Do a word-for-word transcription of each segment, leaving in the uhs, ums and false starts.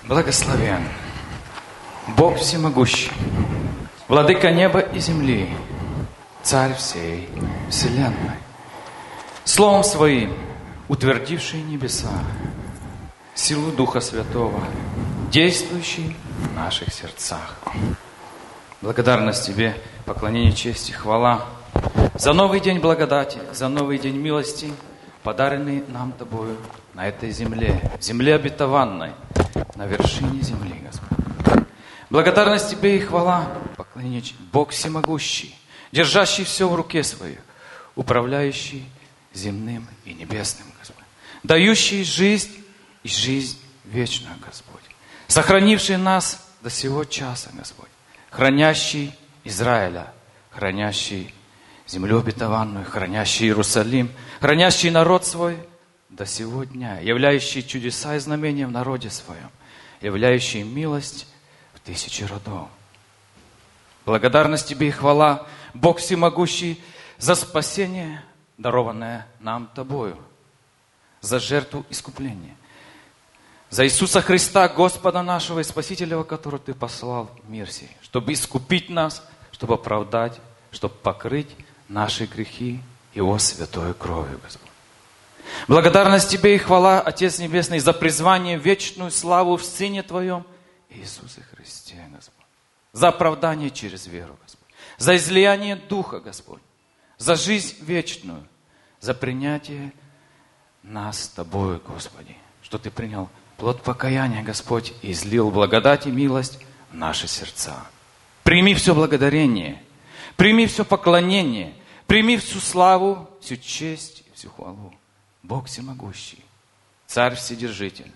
Благословен Бог всемогущий, Владыка неба и земли, Царь всей вселенной, Словом Своим утвердивший небеса, силу Духа Святого, действующий в наших сердцах. Благодарность Тебе, поклонение, честь и хвала за новый день благодати, за новый день милости, подаренный нам Тобою на этой земле, земле обетованной, на вершине земли, Господь. Благодарность Тебе и хвала, поклонение, Бог всемогущий, держащий все в руке Своих, управляющий земным и небесным, Господь, дающий жизнь и жизнь вечную, Господь, сохранивший нас до сего часа, Господь, хранящий Израиля, хранящий землю обетованную, хранящий Иерусалим, хранящий народ свой до сего дня, являющий чудеса и знамения в народе своем, являющий милость в тысячи родов. Благодарность Тебе и хвала, Бог всемогущий, за спасение, дарованное нам Тобою, за жертву искупления, за Иисуса Христа, Господа нашего и Спасителя, которого Ты послал в мир сей, чтобы искупить нас, чтобы оправдать, чтобы покрыть наши грехи Его святой кровью, Господь. Благодарность Тебе и хвала, Отец Небесный, за призвание в вечную славу в Сыне Твоем, Иисусе Христе, Господь. За оправдание через веру, Господь. За излияние Духа, Господь. За жизнь вечную. За принятие нас с Тобою, Господи. Что Ты принял плод покаяния, Господь, и излил благодать и милость в наши сердца. Прими все благодарение. Прими все поклонение. Прими всю славу, всю честь и всю хвалу. Бог всемогущий, Царь Вседержитель,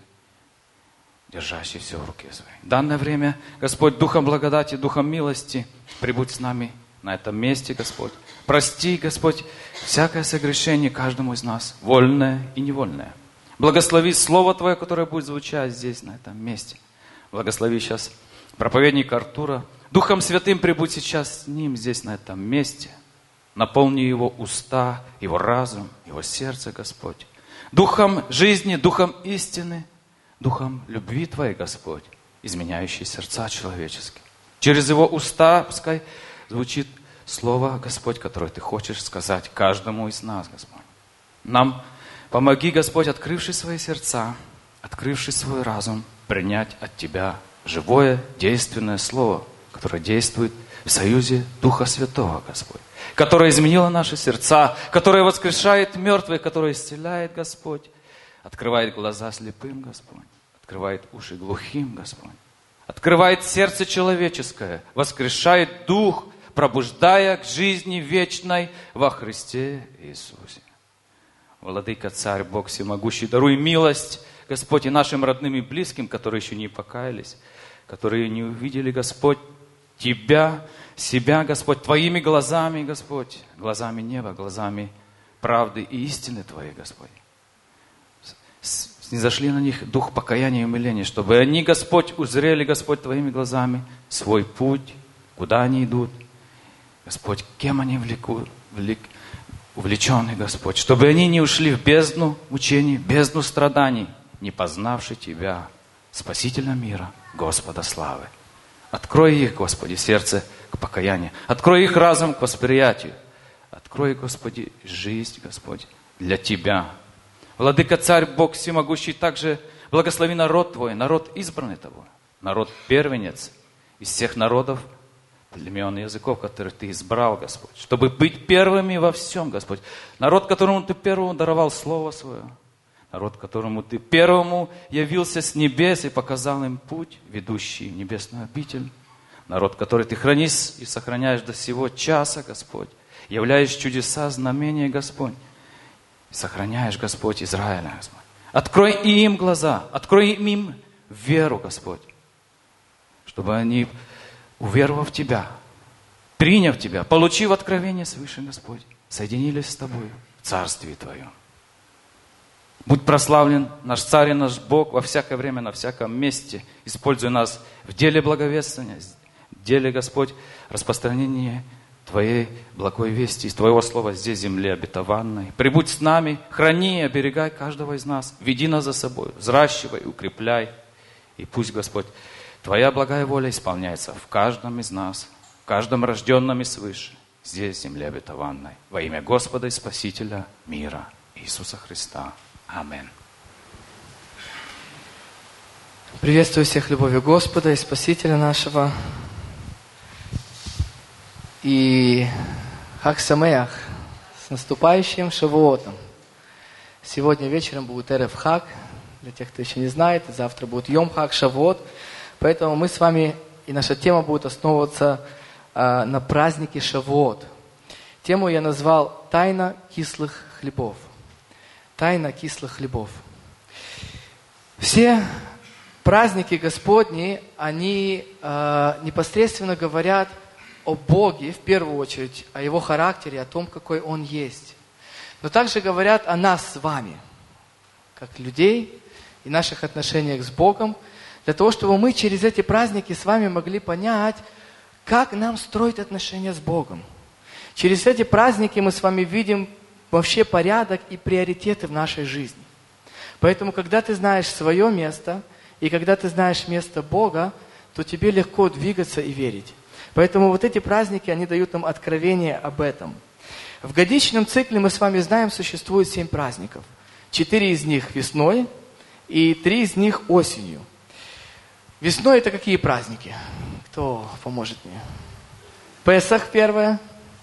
держащий все в руке своей. В данное время, Господь, Духом благодати, Духом милости, прибудь с нами на этом месте, Господь. Прости, Господь, всякое согрешение каждому из нас, вольное и невольное. Благослови Слово Твое, которое будет звучать здесь, на этом месте. Благослови сейчас проповедника Артура. Духом Святым прибудь сейчас с ним здесь, на этом месте. Наполни его уста, его разум, его сердце, Господь. Духом жизни, духом истины, духом любви Твоей, Господь, изменяющий сердца человеческие. Через его уста пускай звучит слово, Господь, которое Ты хочешь сказать каждому из нас, Господь. Нам помоги, Господь, открывший свои сердца, открывший свой разум, принять от Тебя живое, действенное слово, которое действует в союзе Духа Святого, Господь, которое изменило наши сердца, которое воскрешает мертвых, которое исцеляет, Господь, открывает глаза слепым, Господь, открывает уши глухим, Господь, открывает сердце человеческое, воскрешает дух, пробуждая к жизни вечной во Христе Иисусе. Владыка, Царь, Бог всемогущий, даруй милость, Господь, и нашим родным и близким, которые еще не покаялись, которые не увидели, Господь, Тебя, себя, Господь, Твоими глазами, Господь, глазами неба, глазами правды и истины Твоей, Господь. Снизошли на них дух покаяния и умиления, чтобы они, Господь, узрели, Господь, Твоими глазами свой путь, куда они идут, Господь, кем они влеку, влек, увлечены, Господь, чтобы они не ушли в бездну мучений, бездну страданий, не познавши Тебя, Спасителя мира, Господа славы. Открой их, Господи, сердце к покаянию. Открой их разум к восприятию. Открой, Господи, жизнь, Господь, для Тебя. Владыка, Царь, Бог всемогущий, также благослови народ Твой, народ избранный Тобой, народ первенец из всех народов, племен и языков, которых Ты избрал, Господь, чтобы быть первыми во всем, Господь. Народ, которому Ты первому даровал Слово Свое. Народ, которому Ты первому явился с небес и показал им путь, ведущий в небесную обитель. Народ, который Ты хранишь и сохраняешь до сего часа, Господь. Являешь чудеса, знамения, Господь. И сохраняешь, Господь, Израиля, Господь. Открой им глаза, открой им веру, Господь. Чтобы они, уверовав в Тебя, приняв Тебя, получив откровение свыше, Господь, соединились с Тобой в Царстве Твоем. Будь прославлен наш Царь и наш Бог во всякое время, на всяком месте. Используй нас в деле благовествования, в деле, Господь, распространения Твоей благой вести, из Твоего слова здесь, земле обетованной. Прибудь с нами, храни и оберегай каждого из нас. Веди нас за собой, взращивай, укрепляй И пусть, Господь, Твоя благая воля исполняется в каждом из нас, в каждом рожденном и свыше, здесь, в земле обетованной. Во имя Господа и Спасителя мира, Иисуса Христа. Аминь. Приветствую всех любовью Господа и Спасителя нашего. И Хаг Самеах, с наступающим Шавуотом. Сегодня вечером будет Эрев Хаг, для тех, кто еще не знает. Завтра будет Йом Хаг, Шавуот. Поэтому мы с вами, и наша тема будет основываться э, на празднике Шавуот. Тему я назвал «Тайна кислых хлебов». Тайна кислых хлебов. Все праздники Господни, они э, непосредственно говорят о Боге, в первую очередь, о Его характере, о том, какой Он есть. Но также говорят о нас с вами, как людей, и наших отношениях с Богом, для того, чтобы мы через эти праздники с вами могли понять, как нам строить отношения с Богом. Через эти праздники мы с вами видим вообще порядок и приоритеты в нашей жизни. Поэтому, когда ты знаешь свое место, и когда ты знаешь место Бога, то тебе легко двигаться и верить. Поэтому вот эти праздники, они дают нам откровение об этом. В годичном цикле мы с вами знаем, существует семь праздников. Четыре из них весной, и три из них осенью. Весной это какие праздники? Кто поможет мне? Песах первое.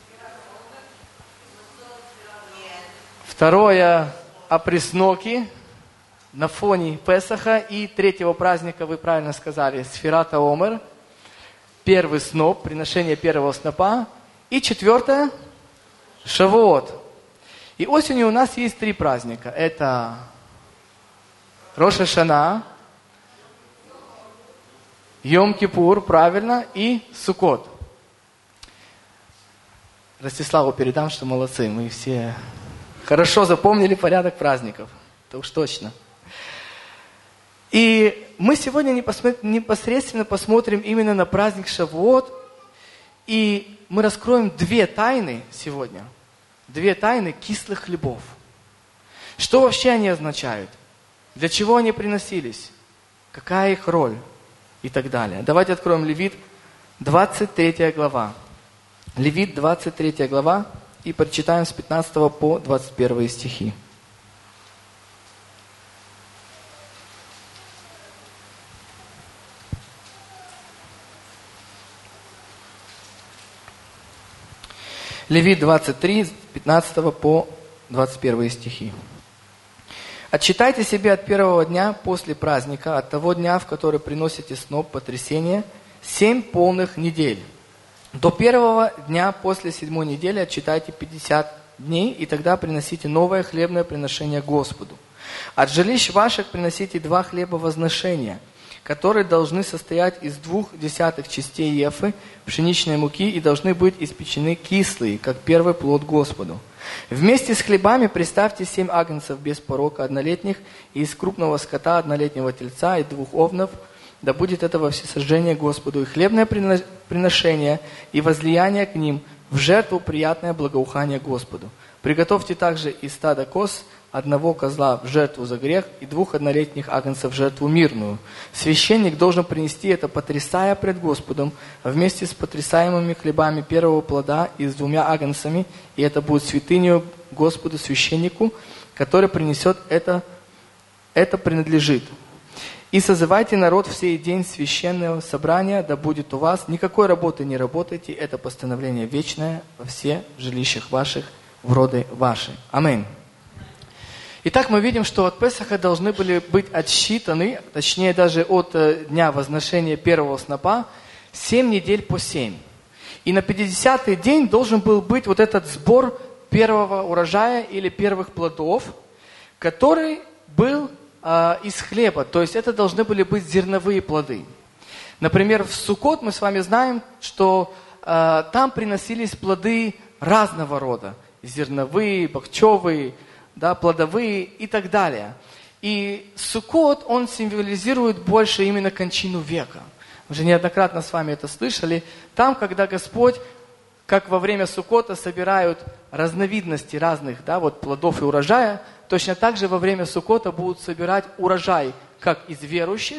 Второе опресноки на фоне Песаха. И третьего праздника, вы правильно сказали, Сфират ха-Омер. Первый сноп, приношение первого снопа. И четвертое Шавуот. И осенью у нас есть три праздника. Это Рош ха-Шана, Йом-Кипур, правильно, и Суккот. Ростиславу передам, что молодцы, мы все хорошо запомнили порядок праздников. Это уж точно. И мы сегодня непосредственно посмотрим именно на праздник Шавуот. И мы раскроем две тайны сегодня. Две тайны кислых хлебов. Что вообще они означают? Для чего они приносились? Какая их роль? И так далее. Давайте откроем Левит, двадцать третья глава. Левит, двадцать третья глава. И прочитаем с пятнадцатого по двадцать первый стихи. Левит двадцать три, с пятнадцатого по двадцать первый стихи. «Отсчитайте себе от первого дня после праздника, от того дня, в который приносите сноп потрясения, семь полных недель. До первого дня после седьмой недели отсчитайте пятьдесят дней, и тогда приносите новое хлебное приношение Господу. От жилищ ваших приносите два хлеба возношения, которые должны состоять из двух десятых частей ефы пшеничной муки и должны быть испечены кислые, как первый плод Господу. Вместе с хлебами приставьте семь агнцев без порока однолетних, и из крупного скота однолетнего тельца и двух овнов, да будет это во всесожжение Господу, и хлебное приношение, и возлияние к ним в жертву приятное благоухание Господу. Приготовьте также из стада коз одного козла в жертву за грех и двух однолетних агнцев в жертву мирную. Священник должен принести это, потрясая пред Господом, вместе с потрясаемыми хлебами первого плода и с двумя агнцами, и это будет святынью Господу священнику, который принесет это, это принадлежит. И созывайте народ в сей день священного собрания, да будет у вас, никакой работы не работайте, это постановление вечное во все жилищах ваших, в роды ваши. Аминь». Итак, мы видим, что от Песаха должны были быть отсчитаны, точнее даже от дня возношения первого снопа, семь недель по семь. И на пятидесятый день должен был быть вот этот сбор первого урожая или первых плодов, который был э, из хлеба, то есть это должны были быть зерновые плоды. Например, в Суккот мы с вами знаем, что э, там приносились плоды разного рода, зерновые, бахчевые, да, плодовые и так далее. И Суккот, он символизирует больше именно кончину века. Мы уже неоднократно с вами это слышали. Там, когда Господь, как во время Суккота собирают разновидности разных, да, вот плодов и урожая, точно так же во время Суккота будут собирать урожай как из верующих,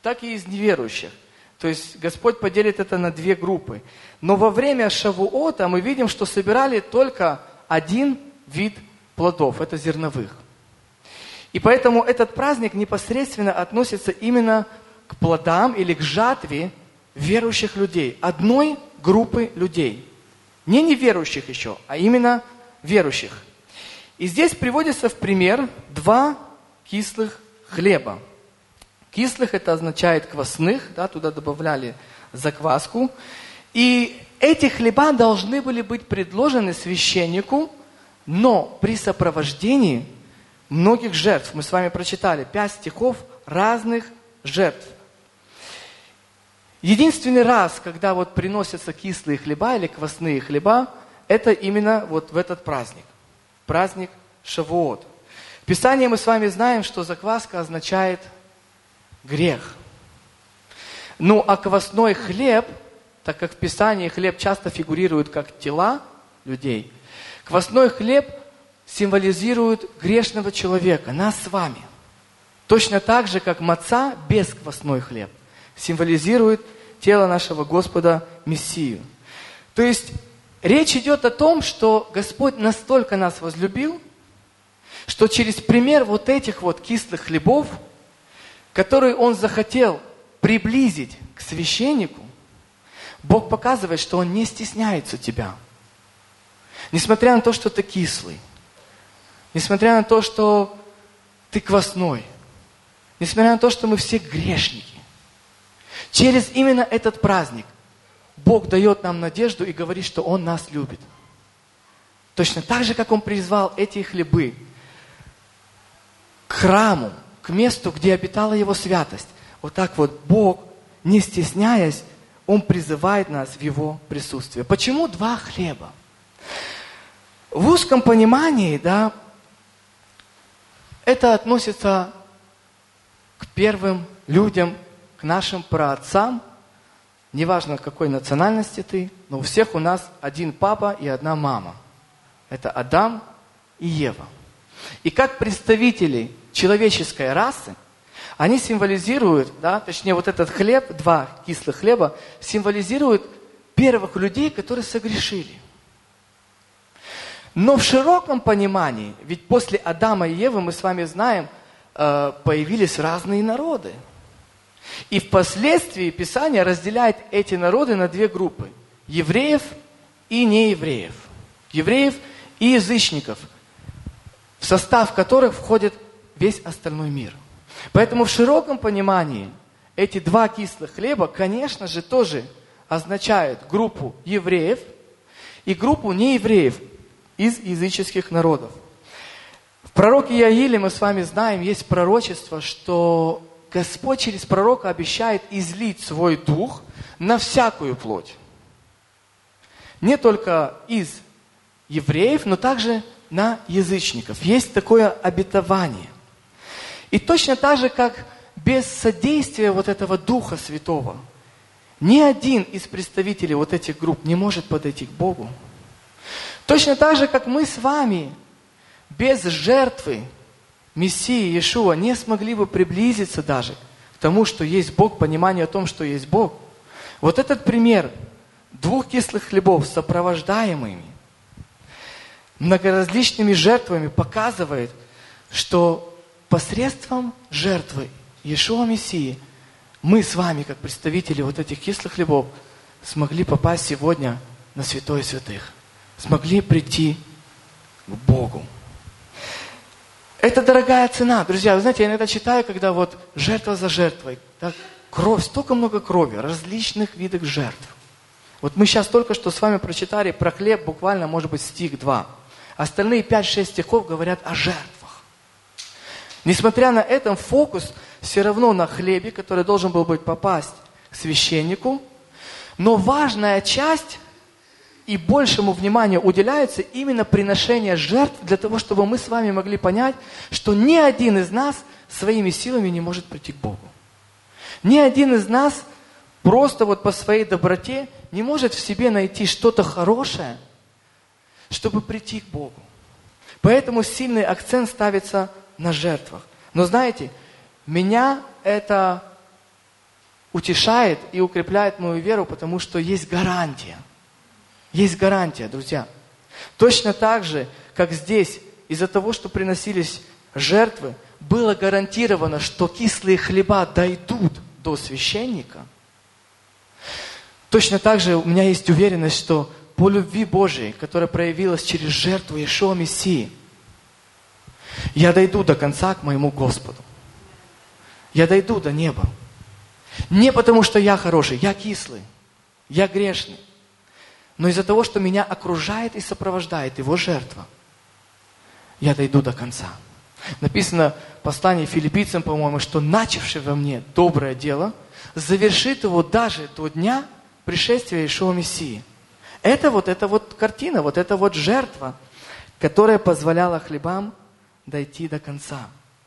так и из неверующих. То есть Господь поделит это на две группы. Но во время Шавуота мы видим, что собирали только один вид плодов, это зерновых. И поэтому этот праздник непосредственно относится именно к плодам или к жатве верующих людей, одной группы людей. Не неверующих еще, а именно верующих. И здесь приводится в пример два кислых хлеба. Кислых это означает квасных, да, туда добавляли закваску. И эти хлеба должны были быть предложены священнику, но при сопровождении многих жертв. Мы с вами прочитали пять стихов разных жертв. Единственный раз, когда вот приносятся кислые хлеба или квасные хлеба, это именно вот в этот праздник. Праздник Шавуот. В Писании мы с вами знаем, что закваска означает грех. Ну, а квасной хлеб, так как в Писании хлеб часто фигурирует как тела людей, квасной хлеб символизирует грешного человека, нас с вами. Точно так же, как маца, бесквасной хлеб, символизирует тело нашего Господа Мессию. То есть, речь идет о том, что Господь настолько нас возлюбил, что через пример вот этих вот кислых хлебов, которые Он захотел приблизить к священнику, Бог показывает, что Он не стесняется тебя. Несмотря на то, что ты кислый, несмотря на то, что ты квасной, несмотря на то, что мы все грешники, через именно этот праздник Бог дает нам надежду и говорит, что Он нас любит. Точно так же, как Он призвал эти хлебы к храму, к месту, где обитала Его святость. Вот так вот Бог, не стесняясь, Он призывает нас в Его присутствие. Почему два хлеба? В узком понимании, да, это относится к первым людям, к нашим праотцам. Неважно, какой национальности ты, но у всех у нас один папа и одна мама. Это Адам и Ева. И как представители человеческой расы, они символизируют, да, точнее вот этот хлеб, два кислых хлеба, символизируют первых людей, которые согрешили. Но в широком понимании, ведь после Адама и Евы, мы с вами знаем, появились разные народы. И впоследствии Писание разделяет эти народы на две группы. Евреев и неевреев. Евреев и язычников, в состав которых входит весь остальной мир. Поэтому в широком понимании эти два кислых хлеба, конечно же, тоже означают группу евреев и группу неевреев из языческих народов. В пророке Иаиле мы с вами знаем, есть пророчество, что Господь через пророка обещает излить свой дух на всякую плоть. Не только из евреев, но также на язычников. Есть такое обетование. И точно так же, как без содействия вот этого Духа Святого, ни один из представителей вот этих групп не может подойти к Богу. Точно так же, как мы с вами без жертвы Мессии Иешуа не смогли бы приблизиться даже к тому, что есть Бог, понимание о том, что есть Бог. Вот этот пример двух кислых хлебов, сопровождаемыми многоразличными жертвами, показывает, что посредством жертвы Иешуа Мессии мы с вами, как представители вот этих кислых хлебов, смогли попасть сегодня на святое святых. Смогли прийти к Богу. Это дорогая цена. Друзья, вы знаете, я иногда читаю, когда вот жертва за жертвой, так, кровь, столько много крови, различных видов жертв. Вот мы сейчас только что с вами прочитали про хлеб, буквально, может быть, стих два. Остальные пять-шесть стихов говорят о жертвах. Несмотря на это, фокус все равно на хлебе, который должен был быть попасть к священнику. Но важная часть и большему вниманию уделяется именно приношение жертв, для того, чтобы мы с вами могли понять, что ни один из нас своими силами не может прийти к Богу. Ни один из нас просто вот по своей доброте не может в себе найти что-то хорошее, чтобы прийти к Богу. Поэтому сильный акцент ставится на жертвах. Но знаете, меня это утешает и укрепляет мою веру, потому что есть гарантия. Есть гарантия, друзья. Точно так же, как здесь, из-за того, что приносились жертвы, было гарантировано, что кислые хлеба дойдут до священника. Точно так же у меня есть уверенность, что по любви Божией, которая проявилась через жертву Иешуа Мессии, я дойду до конца к моему Господу. Я дойду до неба. Не потому, что я хороший, я кислый, я грешный. Но из-за того, что меня окружает и сопровождает Его жертва, я дойду до конца. Написано в послании филиппийцам, по-моему, что начавший во мне доброе дело, завершит его даже до дня пришествия Иешуа Мессии. Это вот, это вот картина, вот это вот жертва, которая позволяла хлебам дойти до конца.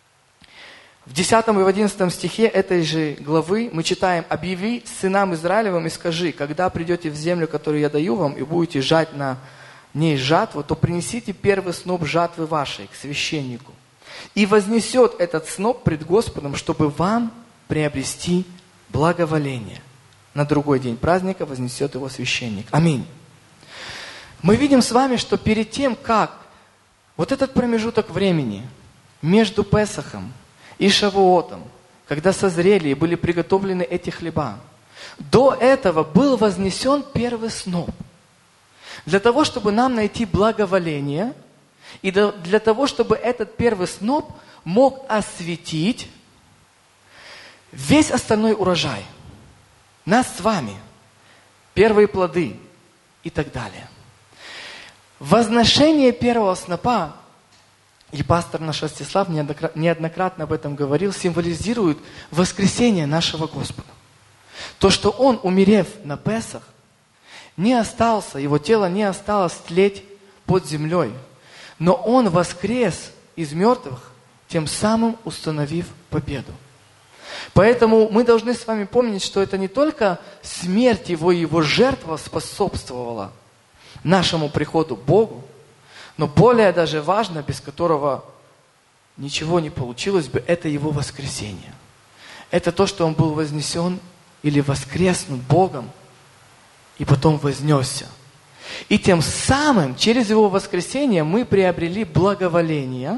В десятом и в одиннадцатом стихе этой же главы мы читаем: «Объяви сынам Израилевым и скажи, когда придете в землю, которую я даю вам, и будете жать на ней жатву, то принесите первый сноп жатвы вашей к священнику. И вознесет этот сноп пред Господом, чтобы вам приобрести благоволение. На другой день праздника вознесет его священник». Аминь. Мы видим с вами, что перед тем, как вот этот промежуток времени между Песахом и Шавуотом, когда созрели и были приготовлены эти хлеба, до этого был вознесен первый сноп. Для того, чтобы нам найти благоволение, и для того, чтобы этот первый сноп мог осветить весь остальной урожай. Нас с вами, первые плоды и так далее. Возношение первого снопа, и пастор наш Ростислав неоднократно об этом говорил, символизирует воскресение нашего Господа. То, что Он, умерев на Песах, не остался, Его тело не осталось тлеть под землей, но Он воскрес из мертвых, тем самым установив победу. Поэтому мы должны с вами помнить, что это не только смерть Его и Его жертва способствовала нашему приходу к Богу, но более даже важно, без которого ничего не получилось бы, это Его воскресение. Это то, что Он был вознесен или воскреснут Богом, и потом вознесся. И тем самым, через Его воскресение, мы приобрели благоволение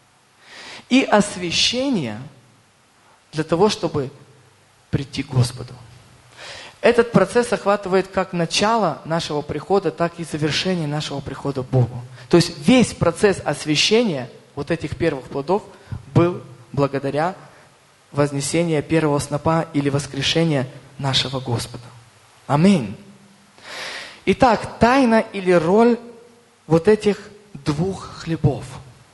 и освящение для того, чтобы прийти к Господу. Этот процесс охватывает как начало нашего прихода, так и завершение нашего прихода к Богу. То есть весь процесс освящения вот этих первых плодов был благодаря вознесению первого снопа или воскрешения нашего Господа. Аминь. Итак, тайна или роль вот этих двух хлебов.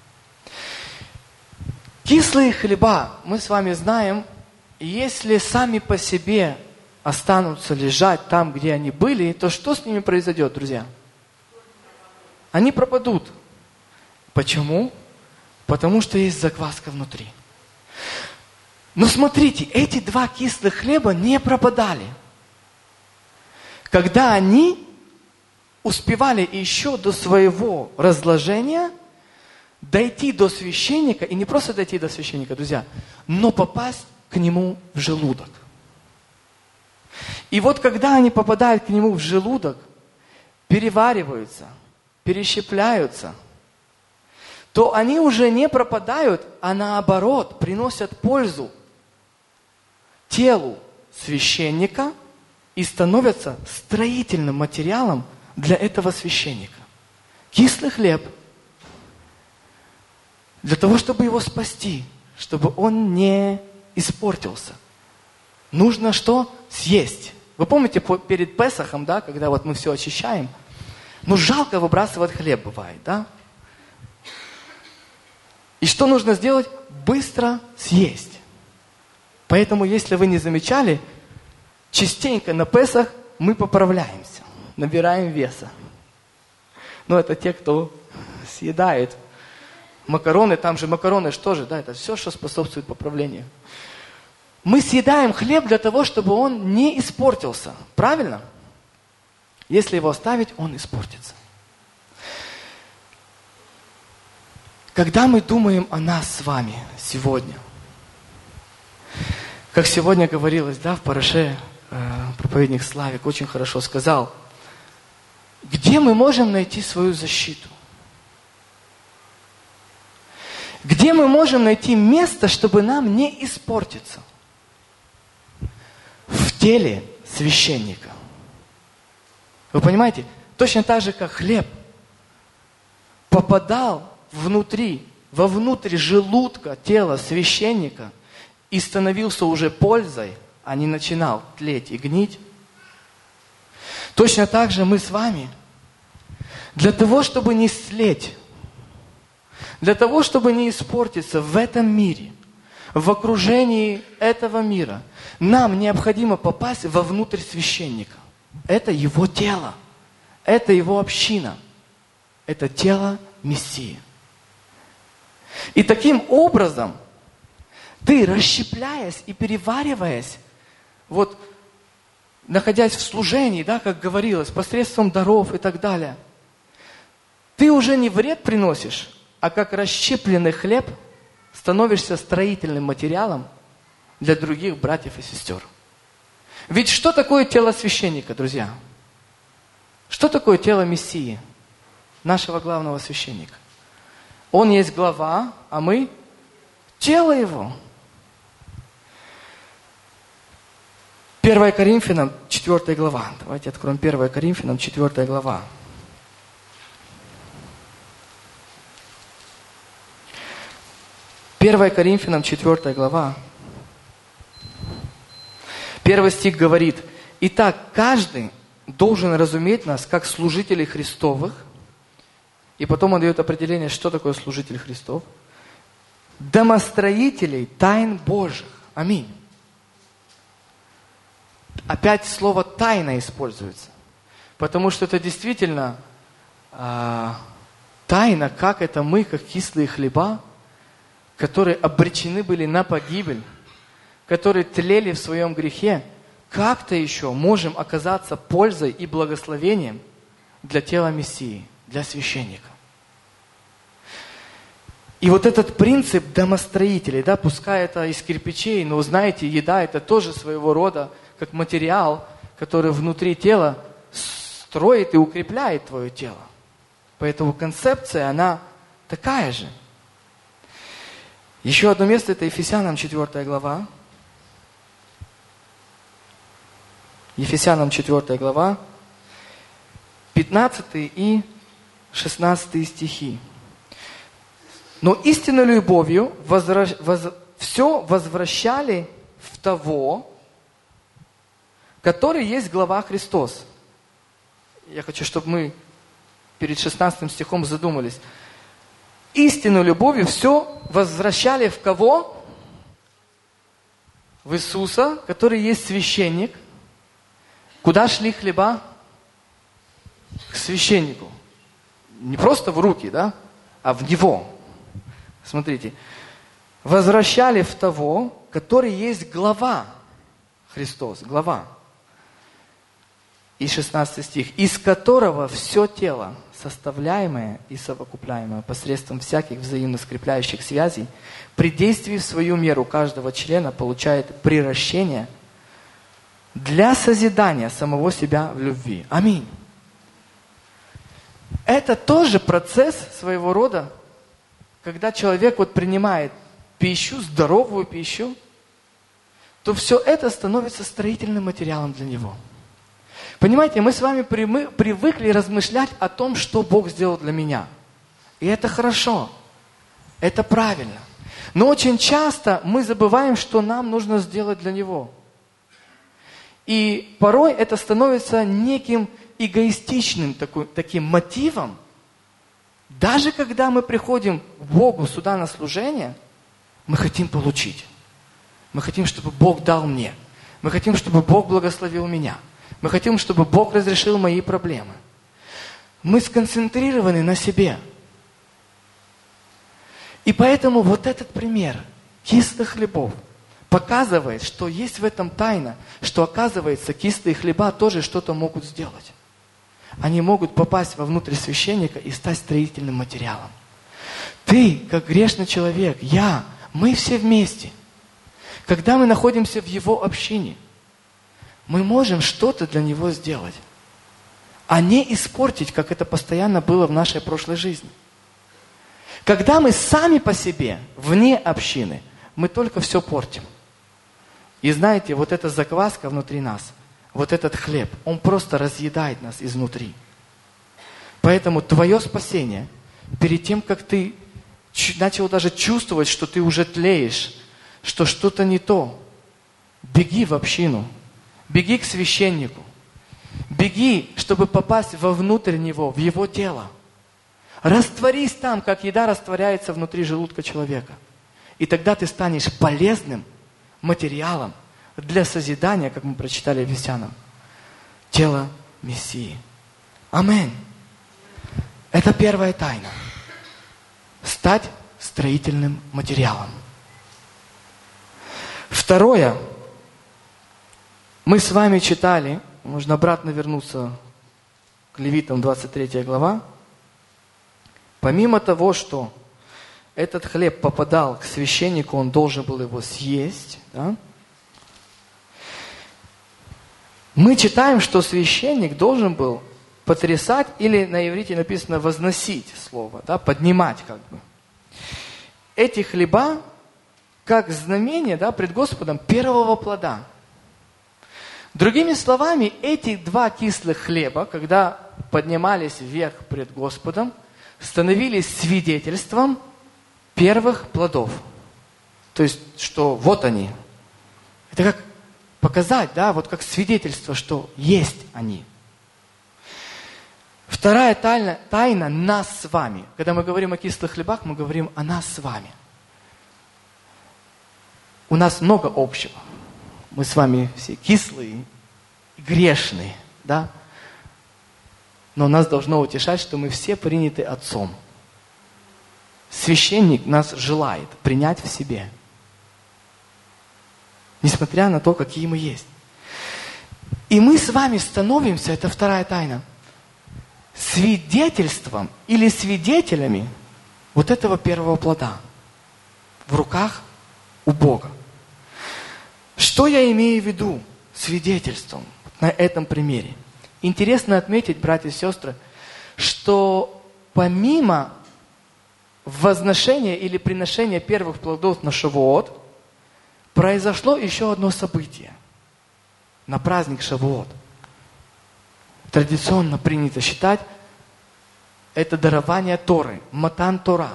Кислые хлеба, мы с вами знаем, если сами по себе останутся лежать там, где они были, то что с ними произойдет, друзья? Они пропадут. Почему? Потому что есть закваска внутри. Но смотрите, эти два кислых хлеба не пропадали. Когда они успевали еще до своего разложения дойти до священника, и не просто дойти до священника, друзья, но попасть к нему в желудок. И вот когда они попадают к нему в желудок, перевариваются, перещепляются, то они уже не пропадают, а наоборот приносят пользу телу священника и становятся строительным материалом для этого священника. Кислый хлеб для того, чтобы его спасти, чтобы он не испортился. Нужно что? Съесть. Вы помните перед Песахом, да, когда вот мы все очищаем, ну жалко выбрасывать хлеб бывает, да? И что нужно сделать? Быстро съесть. Поэтому, если вы не замечали, частенько на Песах мы поправляемся, набираем веса. Но это те, кто съедает макароны, там же макароны что же, да, это все, что способствует поправлению. Мы съедаем хлеб для того, чтобы он не испортился. Правильно? Если его оставить, он испортится. Когда мы думаем о нас с вами сегодня, Как сегодня говорилось, да, в параше, э, проповедник Славик очень хорошо сказал, где мы можем найти свою защиту? Где мы можем найти место, чтобы нам не испортиться? В теле священника. Вы понимаете? Точно так же, как хлеб попадал внутри, вовнутрь желудка тела священника и становился уже пользой, а не начинал тлеть и гнить. Точно так же мы с вами, для того, чтобы не слеть, для того, чтобы не испортиться в этом мире, в окружении этого мира, нам необходимо попасть вовнутрь священника. Это его тело, это его община, это тело Мессии. И таким образом, ты, расщепляясь и перевариваясь, вот, находясь в служении, да, как говорилось, посредством даров и так далее, ты уже не вред приносишь, а как расщепленный хлеб становишься строительным материалом для других братьев и сестер. Ведь что такое тело священника, друзья? Что такое тело Мессии, нашего главного священника? Он есть глава, а мы тело его. первое Коринфянам, четвёртая глава. Давайте откроем первое Коринфянам, четвёртая глава. первое Коринфянам, четвёртая глава. Первый стих говорит: «Итак, каждый должен разуметь нас как служителей Христовых». И потом он дает определение, что такое служитель Христов. «Домостроителей тайн Божьих». Аминь. Опять слово «тайна» используется. Потому что это действительно э, тайна, как это мы, как кислые хлеба, которые обречены были на погибель, которые тлели в своем грехе, как-то еще можем оказаться пользой и благословением для тела Мессии, для священника. И вот этот принцип домостроителей, да, пускай это из кирпичей, но знаете, еда это тоже своего рода как материал, который внутри тела строит и укрепляет твое тело. Поэтому концепция, она такая же. Еще одно место, это Ефесянам четвёртая глава. Ефесянам четвёртая глава, пятнадцатый и шестнадцатый стихи. «Но истинной любовью возвращ... воз... все возвращали в того, который есть глава Христос». Я хочу, чтобы мы перед шестнадцатым стихом задумались. Истинной любовью все возвращали в кого? В Иисуса, который есть священник. Куда шли хлеба? К священнику. Не просто в руки, да, а в Него. Смотрите. Возвращали в того, который есть глава. Христос, глава. И шестнадцатый стих. Из которого все тело, составляемое и совокупляемое посредством всяких взаимно скрепляющих связей, при действии в свою меру каждого члена получает приращение для созидания самого себя в любви. Аминь. Это тоже процесс своего рода, когда человек вот принимает пищу, здоровую пищу, то все это становится строительным материалом для него. Понимаете, мы с вами привыкли размышлять о том, что Бог сделал для меня. И это хорошо, это правильно. Но очень часто мы забываем, что нам нужно сделать для Него. И порой это становится неким эгоистичным такой, таким мотивом. Даже когда мы приходим к Богу сюда на служение, мы хотим получить. Мы хотим, чтобы Бог дал мне. Мы хотим, чтобы Бог благословил меня. Мы хотим, чтобы Бог разрешил мои проблемы. Мы сконцентрированы на себе. И поэтому вот этот пример кислых хлебов показывает, что есть в этом тайна, что, оказывается, кислые хлеба тоже что-то могут сделать. Они могут попасть вовнутрь священника и стать строительным материалом. Ты, как грешный человек, я, мы все вместе. Когда мы находимся в Его общине, мы можем что-то для Него сделать, а не испортить, как это постоянно было в нашей прошлой жизни. Когда мы сами по себе, вне общины, мы только все портим. И знаете, вот эта закваска внутри нас, вот этот хлеб, он просто разъедает нас изнутри. Поэтому твое спасение, перед тем, как ты начал даже чувствовать, что ты уже тлеешь, что что-то не то, беги в общину, беги к священнику, беги, чтобы попасть вовнутрь него, в его тело. Растворись там, как еда растворяется внутри желудка человека. И тогда ты станешь полезным материалом для созидания, как мы прочитали в Ефесянам, тела Мессии. Аминь. Это первая тайна. Стать строительным материалом. Второе. Мы с вами читали, можно обратно вернуться к Левитам, двадцать третья глава. Помимо того, что этот хлеб попадал к священнику, он должен был его съесть, да? Мы читаем, что священник должен был потрясать, или на иврите написано возносить слово, да, поднимать как бы. Эти хлеба, как знамение, да, пред Господом первого плода. Другими словами, эти два кислых хлеба, когда поднимались вверх пред Господом, становились свидетельством первых плодов. То есть, что вот они. Это как показать, да, вот как свидетельство, что есть они. Вторая тайна, тайна нас с вами. Когда мы говорим о кислых хлебах, мы говорим о нас с вами. У нас много общего. Мы с вами все кислые, грешные, да? Но нас должно утешать, что мы все приняты Отцом. Священник нас желает принять в себе. Несмотря на то, какие мы есть. И мы с вами становимся, это вторая тайна, свидетельством или свидетелями вот этого первого плода в руках у Бога. Что я имею в виду свидетельством на этом примере? Интересно отметить, братья и сестры, что помимо возношения или приношения первых плодов на Шавуот, произошло еще одно событие на праздник Шавуот. Традиционно принято считать, это дарование Торы, Матан Тора.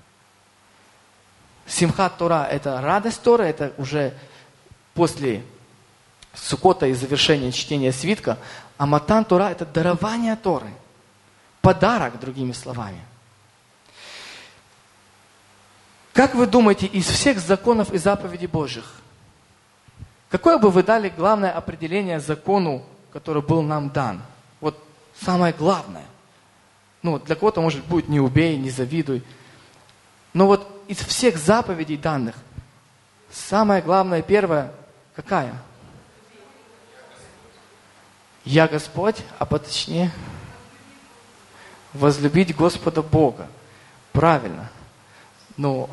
Симхат Тора – это радость Торы, это уже после Суккота и завершения чтения свитка, а Матан Тора – это дарование Торы, подарок, другими словами. Как вы думаете, из всех законов и заповедей Божьих, какое бы вы дали главное определение закону, который был нам дан? Вот самое главное. Ну, для кого-то, может, будет «не убей», «не завидуй». Но вот из всех заповедей данных, самое главное, первое, какая? «Я Господь», а поточнее возлюбить Господа Бога. Правильно. Но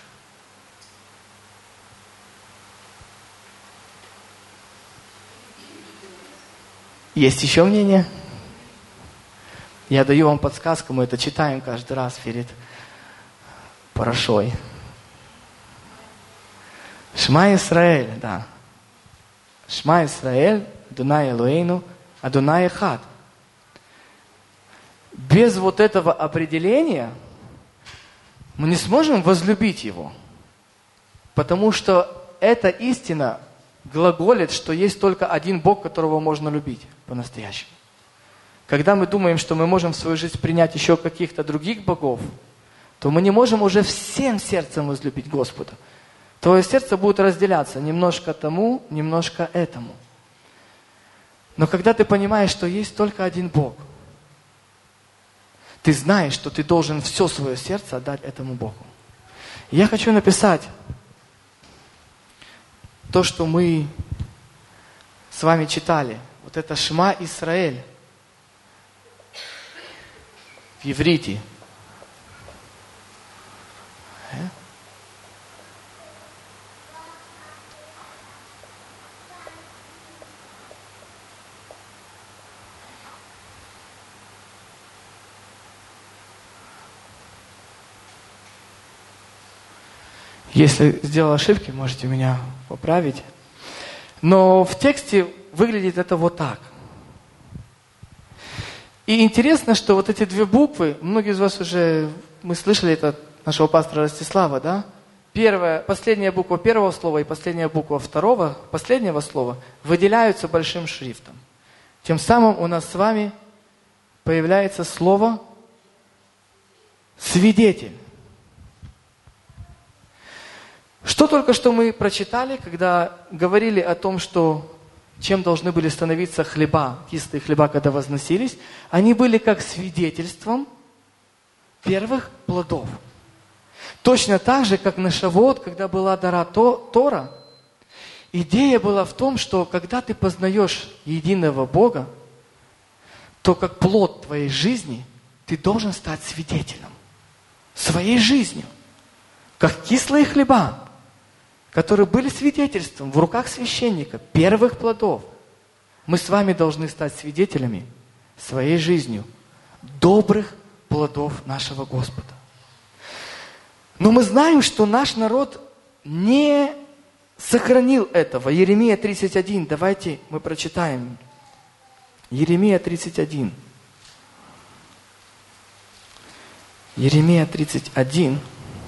есть еще мнение? Я даю вам подсказку, мы это читаем каждый раз перед парашой. Шма Исраэль, да. Шма Исраэль, Адонай Элоэйну, Адонай Эхад. Без вот этого определения мы не сможем возлюбить Его. Потому что эта истина глаголит, что есть только один Бог, которого можно любить по-настоящему. Когда мы думаем, что мы можем в свою жизнь принять еще каких-то других богов, то мы не можем уже всем сердцем возлюбить Господа. Твое сердце будет разделяться немножко тому, немножко этому. Но когда ты понимаешь, что есть только один Бог, ты знаешь, что ты должен все свое сердце отдать этому Богу. Я хочу написать то, что мы с вами читали. Вот это Шма Исраэль в иврите. Если сделал ошибки, можете меня поправить. Но в тексте выглядит это вот так. И интересно, что вот эти две буквы, многие из вас уже, мы слышали это от нашего пастора Ростислава, да? Первая, последняя буква первого слова и последняя буква второго, последнего слова выделяются большим шрифтом. Тем самым у нас с вами появляется слово «свидетель». Что только что мы прочитали, когда говорили о том, что чем должны были становиться хлеба, кислые хлеба, когда возносились, они были как свидетельством первых плодов. Точно так же, как на Шавуот, когда была дара Тора, идея была в том, что когда ты познаешь единого Бога, то как плод твоей жизни ты должен стать свидетелем своей жизнью, как кислые хлеба, которые были свидетельством в руках священника первых плодов. Мы с вами должны стать свидетелями своей жизнью добрых плодов нашего Господа. Но мы знаем, что наш народ не сохранил этого. Иеремия тридцать один. Давайте мы прочитаем. Иеремия тридцать один. Иеремия тридцать один.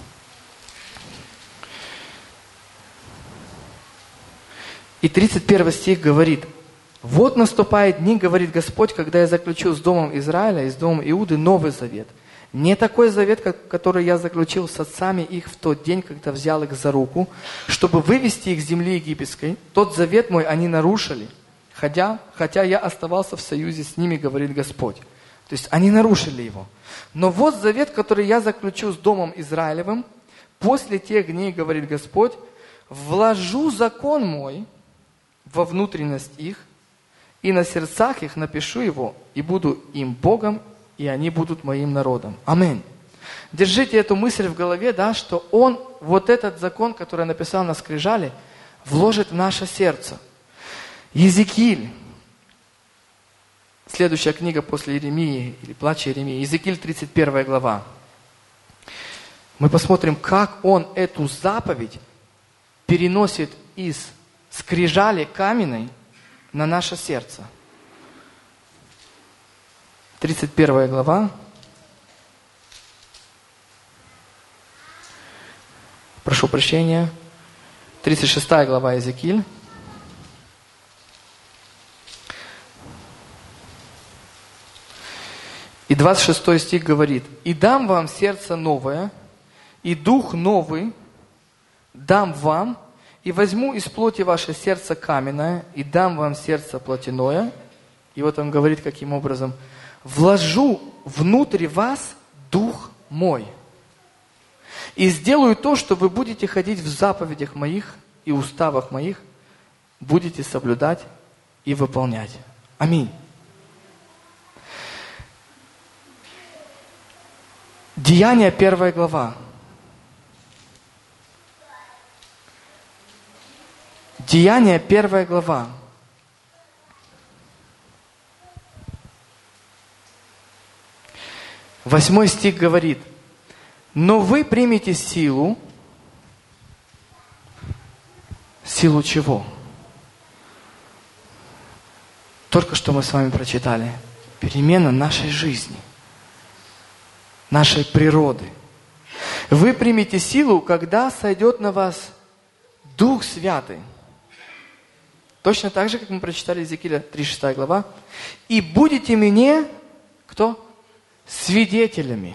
И тридцать первый стих говорит: «Вот наступают дни, говорит Господь, когда я заключу с домом Израиля и с домом Иуды новый завет. Не такой завет, который я заключил с отцами их в тот день, когда взял их за руку, чтобы вывести их с земли египетской. Тот завет мой они нарушили, хотя, хотя я оставался в союзе с ними, говорит Господь». То есть они нарушили его. «Но вот завет, который я заключу с домом Израилевым, после тех дней, говорит Господь, вложу закон мой во внутренность их, и на сердцах их напишу его, и буду им Богом, и они будут моим народом». Аминь. Держите эту мысль в голове, да, что Он вот этот закон, который написал на скрижали, вложит в наше сердце. Иезекииль, следующая книга после Иеремии, или плача Иеремии, Иезекииль тридцать первая глава. Мы посмотрим, как он эту заповедь переносит из скрижали каменной на наше сердце. тридцать первая глава. Прошу прощения. тридцать шестая глава Иезекииль. И двадцать шестой стих говорит: «И дам вам сердце новое, и дух новый дам вам, и возьму из плоти ваше сердце каменное, и дам вам сердце плотяное». И вот он говорит, каким образом: «Вложу внутрь вас дух мой, и сделаю то, что вы будете ходить в заповедях моих и уставах моих, будете соблюдать и выполнять». Аминь. Деяния, первая глава. Деяния, первая глава. Восьмой стих говорит: «Но вы примете силу». Силу чего? Только что мы с вами прочитали. Перемена нашей жизни, нашей природы. Вы примете силу, когда сойдет на вас Дух Святый. Точно так же, как мы прочитали Иезекииля тридцать шестая глава. «И будете мне», кто? Свидетелями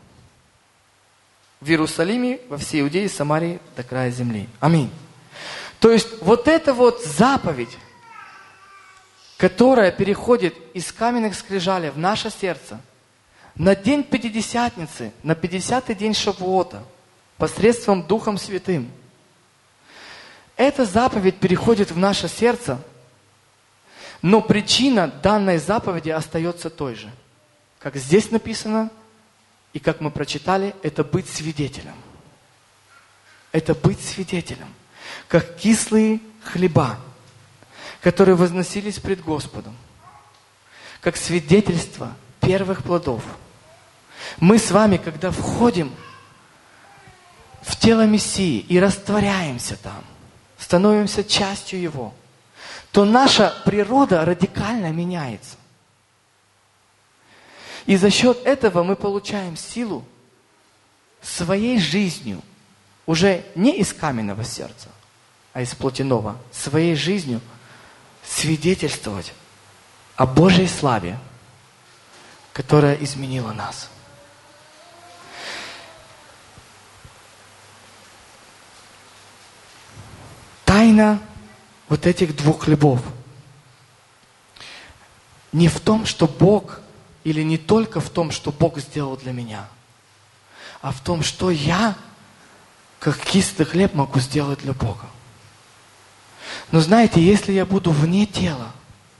в Иерусалиме, во всей Иудее, Самарии, до края земли. Аминь. То есть вот эта вот заповедь, которая переходит из каменных скрижалей в наше сердце, на день Пятидесятницы, на пятидесятый день Шавуота, посредством Духом Святым, эта заповедь переходит в наше сердце, но причина данной заповеди остается той же. Как здесь написано, и как мы прочитали, это быть свидетелем. Это быть свидетелем. Как кислые хлеба, которые возносились пред Господом. Как свидетельство первых плодов. Мы с вами, когда входим в тело Мессии и растворяемся там, становимся частью Его, то наша природа радикально меняется. И за счет этого мы получаем силу своей жизнью, уже не из каменного сердца, а из плотяного, своей жизнью свидетельствовать о Божьей славе, которая изменила нас. Тайна вот этих двух хлебов не в том, что Бог, или не только в том, что Бог сделал для меня, а в том, что я, как кислый хлеб, могу сделать для Бога. Но знаете, если я буду вне тела,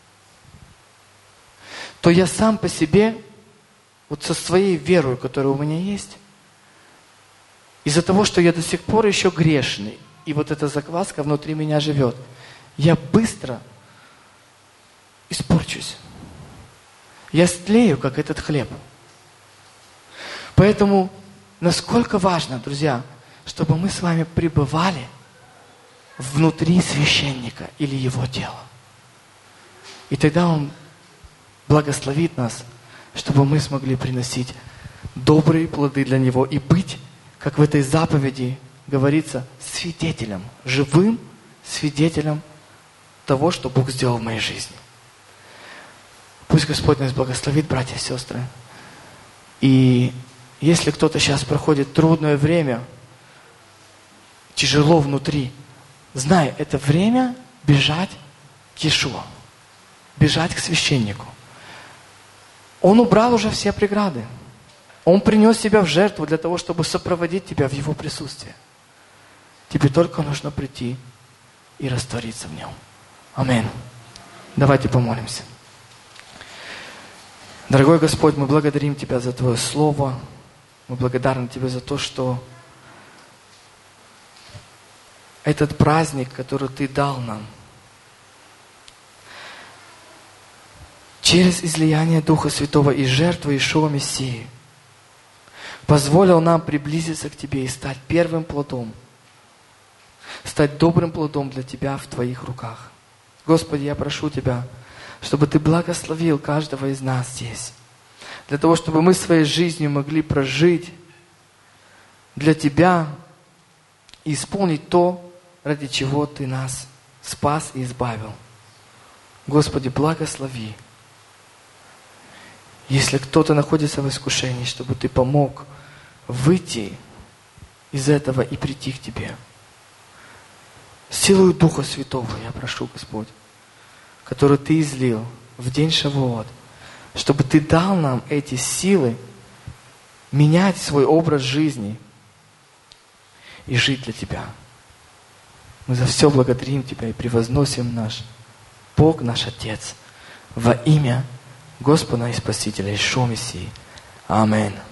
то я сам по себе, вот со своей верой, которая у меня есть, из-за того, что я до сих пор еще грешный, и вот эта закваска внутри меня живет, я быстро испорчусь. Я стлею, как этот хлеб. Поэтому насколько важно, друзья, чтобы мы с вами пребывали внутри священника или его тела. И тогда Он благословит нас, чтобы мы смогли приносить добрые плоды для Него и быть, как в этой заповеди говорится, свидетелем, живым свидетелем того, что Бог сделал в моей жизни. Пусть Господь нас благословит, братья и сестры. И если кто-то сейчас проходит трудное время, тяжело внутри, знай, это время бежать к Иешуа, бежать к священнику. Он убрал уже все преграды. Он принес себя в жертву для того, чтобы сопроводить тебя в Его присутствии. Тебе только нужно прийти и раствориться в Нем. Аминь. Давайте помолимся. Дорогой Господь, мы благодарим Тебя за Твое Слово. Мы благодарны Тебе за то, что этот праздник, который Ты дал нам, через излияние Духа Святого и жертву Иешуа Мессии, позволил нам приблизиться к Тебе и стать первым плодом, стать добрым плодом для Тебя в Твоих руках. Господи, я прошу Тебя, чтобы Ты благословил каждого из нас здесь, для того, чтобы мы своей жизнью могли прожить для Тебя и исполнить то, ради чего Ты нас спас и избавил. Господи, благослови. Если кто-то находится в искушении, чтобы Ты помог выйти из этого и прийти к Тебе. Силою Духа Святого я прошу, Господь, который Ты излил в день Шавуот, чтобы Ты дал нам эти силы менять свой образ жизни и жить для Тебя. Мы за все благодарим Тебя и превозносим наш Бог, наш Отец, во имя Господа и Спасителя Иешуа Мессии. Аминь.